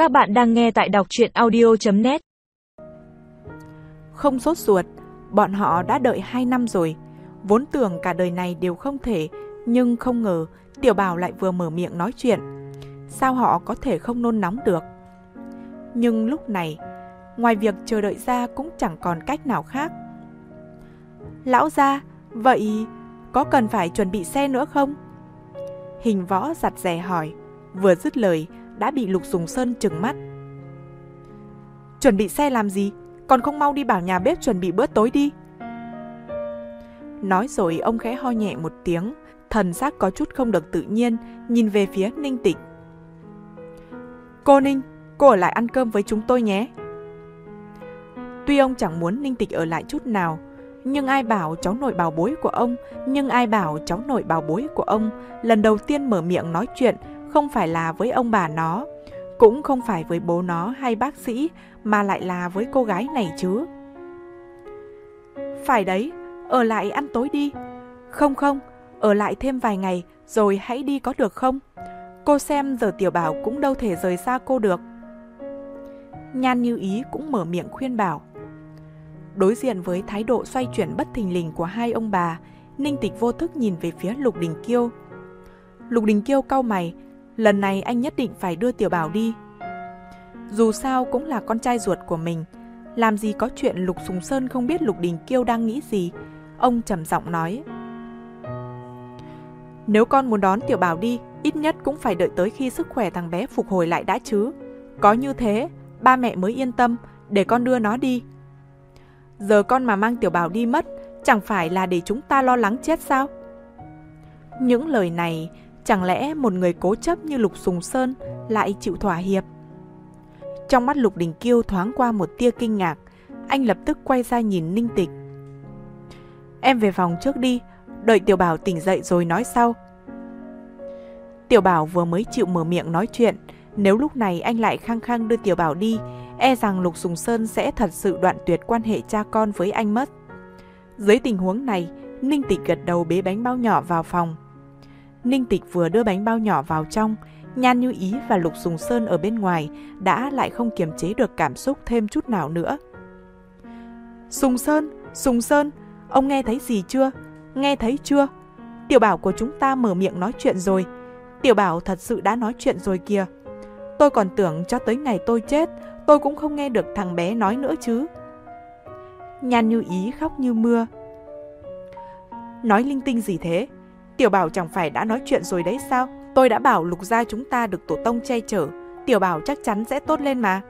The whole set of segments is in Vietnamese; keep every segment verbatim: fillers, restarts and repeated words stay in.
Các bạn đang nghe tại đọc truyện audio chấm net. Không sốt ruột, bọn họ đã đợi hai năm rồi. Vốn tưởng cả đời này đều không thể, nhưng không ngờ Tiểu Bảo lại vừa mở miệng nói chuyện. Sao họ có thể không nôn nóng được? Nhưng lúc này, ngoài việc chờ đợi ra cũng chẳng còn cách nào khác. Lão gia, vậy có cần phải chuẩn bị xe nữa không? Hình Võ giặt dè hỏi, vừa dứt lời đã bị Lục Sùng Sơn trừng mắt. Chuẩn bị xe làm gì? Còn không mau đi bảo nhà bếp chuẩn bị bữa tối đi. Nói rồi ông khẽ ho nhẹ một tiếng, thần sắc có chút không được tự nhiên, nhìn về phía Ninh Tịch. Cô Ninh, cô ở lại ăn cơm với chúng tôi nhé. Tuy ông chẳng muốn Ninh Tịch ở lại chút nào, nhưng ai bảo cháu nội bảo bối của ông, nhưng ai bảo cháu nội bảo bối của ông lần đầu tiên mở miệng nói chuyện không phải là với ông bà nó, cũng không phải với bố nó hay bác sĩ, mà lại là với cô gái này chứ. Phải đấy, ở lại ăn tối đi. Không không, ở lại thêm vài ngày rồi hãy đi có được không? Cô xem giờ Tiểu Bảo cũng đâu thể rời xa cô được. Nhan Như Ý cũng mở miệng khuyên bảo. Đối diện với thái độ xoay chuyển bất thình lình của hai ông bà, Ninh Tịch vô thức nhìn về phía Lục Đình Kiêu. Lục Đình Kiêu cau mày, lần này anh nhất định phải đưa Tiểu Bảo đi. Dù sao cũng là con trai ruột của mình, làm gì có chuyện Lục Sùng Sơn không biết Lục Đình Kiêu đang nghĩ gì. Ông trầm giọng nói. Nếu con muốn đón Tiểu Bảo đi, ít nhất cũng phải đợi tới khi sức khỏe thằng bé phục hồi lại đã chứ. Có như thế, ba mẹ mới yên tâm để con đưa nó đi. Giờ con mà mang Tiểu Bảo đi mất, chẳng phải là để chúng ta lo lắng chết sao? Những lời này, chẳng lẽ một người cố chấp như Lục Sùng Sơn lại chịu thỏa hiệp? Trong mắt Lục Đình Kiêu thoáng qua một tia kinh ngạc, anh lập tức quay ra nhìn Ninh Tịch. Em về phòng trước đi, đợi Tiểu Bảo tỉnh dậy rồi nói sau. Tiểu Bảo vừa mới chịu mở miệng nói chuyện, nếu lúc này anh lại khăng khăng đưa Tiểu Bảo đi, e rằng Lục Sùng Sơn sẽ thật sự đoạn tuyệt quan hệ cha con với anh mất. Dưới tình huống này, Ninh Tịch gật đầu bế bánh bao nhỏ vào phòng. Ninh Tịch vừa đưa bánh bao nhỏ vào trong, Nhan Như Ý và Lục Sùng Sơn ở bên ngoài đã lại không kiềm chế được cảm xúc thêm chút nào nữa. Sùng Sơn, Sùng Sơn, ông nghe thấy gì chưa? Nghe thấy chưa? Tiểu Bảo của chúng ta mở miệng nói chuyện rồi. Tiểu Bảo thật sự đã nói chuyện rồi kìa. Tôi còn tưởng cho tới ngày tôi chết, tôi cũng không nghe được thằng bé nói nữa chứ. Nhan Như Ý khóc như mưa. Nói linh tinh gì thế? Tiểu Bảo chẳng phải đã nói chuyện rồi đấy sao? Tôi đã bảo Lục gia chúng ta được tổ tông che chở, Tiểu Bảo chắc chắn sẽ tốt lên mà.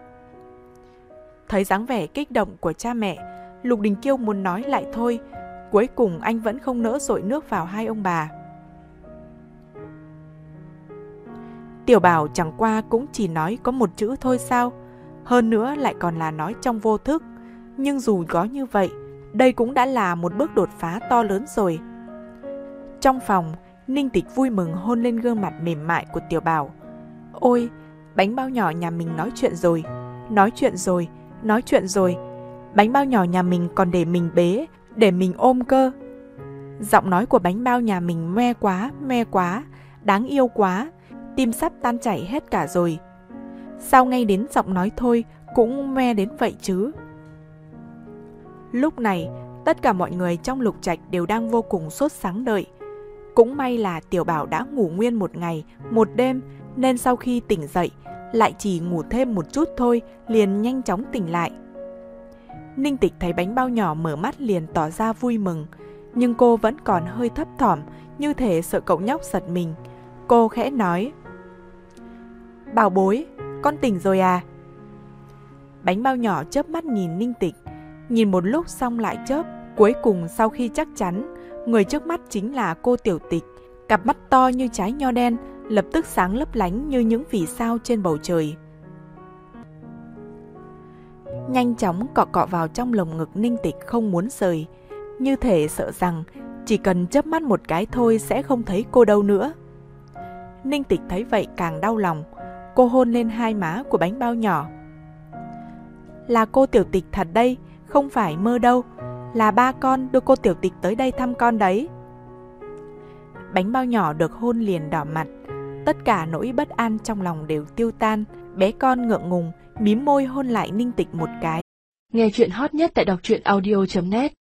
Thấy dáng vẻ kích động của cha mẹ, Lục Đình Kiêu muốn nói lại thôi, cuối cùng anh vẫn không nỡ dội nước vào hai ông bà. Tiểu Bảo chẳng qua cũng chỉ nói có một chữ thôi sao? Hơn nữa lại còn là nói trong vô thức. Nhưng dù có như vậy, đây cũng đã là một bước đột phá to lớn rồi. Trong phòng, Ninh Tịch vui mừng hôn lên gương mặt mềm mại của Tiểu Bảo. Ôi, bánh bao nhỏ nhà mình nói chuyện rồi, nói chuyện rồi, nói chuyện rồi. Bánh bao nhỏ nhà mình còn để mình bế, để mình ôm cơ. Giọng nói của bánh bao nhà mình me quá, me quá, đáng yêu quá, tim sắp tan chảy hết cả rồi. Sao ngay đến giọng nói thôi cũng me đến vậy chứ? Lúc này, tất cả mọi người trong Lục Trạch đều đang vô cùng sốt sắng đợi. Cũng may là Tiểu Bảo đã ngủ nguyên một ngày, một đêm, nên sau khi tỉnh dậy, lại chỉ ngủ thêm một chút thôi, liền nhanh chóng tỉnh lại. Ninh Tịch thấy bánh bao nhỏ mở mắt liền tỏ ra vui mừng, nhưng cô vẫn còn hơi thấp thỏm, như thể sợ cậu nhóc giật mình. Cô khẽ nói. Bảo bối, con tỉnh rồi à? Bánh bao nhỏ chớp mắt nhìn Ninh Tịch, nhìn một lúc xong lại chớp. Cuối cùng sau khi chắc chắn, người trước mắt chính là cô Tiểu Tịch. Cặp mắt to như trái nho đen, lập tức sáng lấp lánh như những vì sao trên bầu trời. Nhanh chóng cọ cọ vào trong lồng ngực Ninh Tịch không muốn rời, như thể sợ rằng chỉ cần chớp mắt một cái thôi sẽ không thấy cô đâu nữa. Ninh Tịch thấy vậy càng đau lòng, cô hôn lên hai má của bánh bao nhỏ. Là cô Tiểu Tịch thật đây, không phải mơ đâu, là ba con đưa cô Tiểu Tịch tới đây thăm con đấy. Bánh bao nhỏ được hôn liền đỏ mặt, Tất cả nỗi bất an trong lòng đều tiêu tan, bé con ngượng ngùng, mím môi hôn lại Ninh Tịch một cái. Nghe chuyện hot nhất tại đọc truyện audio chấm net